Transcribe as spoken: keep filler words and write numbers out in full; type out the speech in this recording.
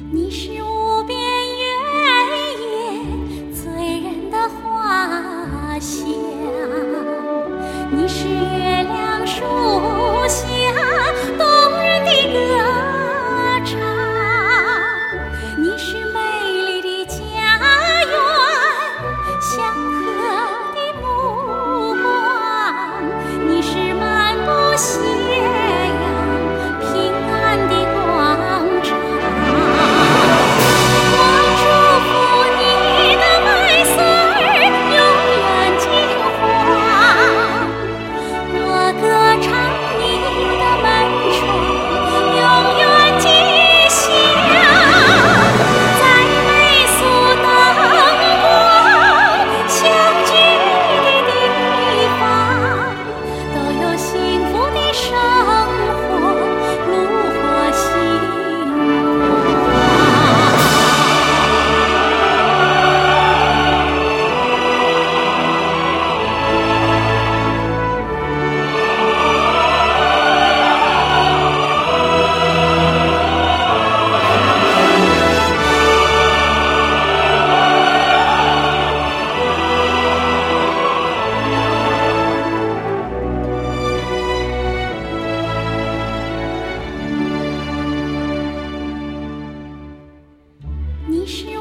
你是无边原野醉人的花香，你是月亮树下动人的歌唱，你是美丽的家园，祥和的目光，你是漫步斜阳平安的广场。我祝福你的麦穗儿永远金黄，我歌唱你的门窗永远吉祥。在美俗灯光相聚的地方，都有幸福的生活，炉火兴旺。你是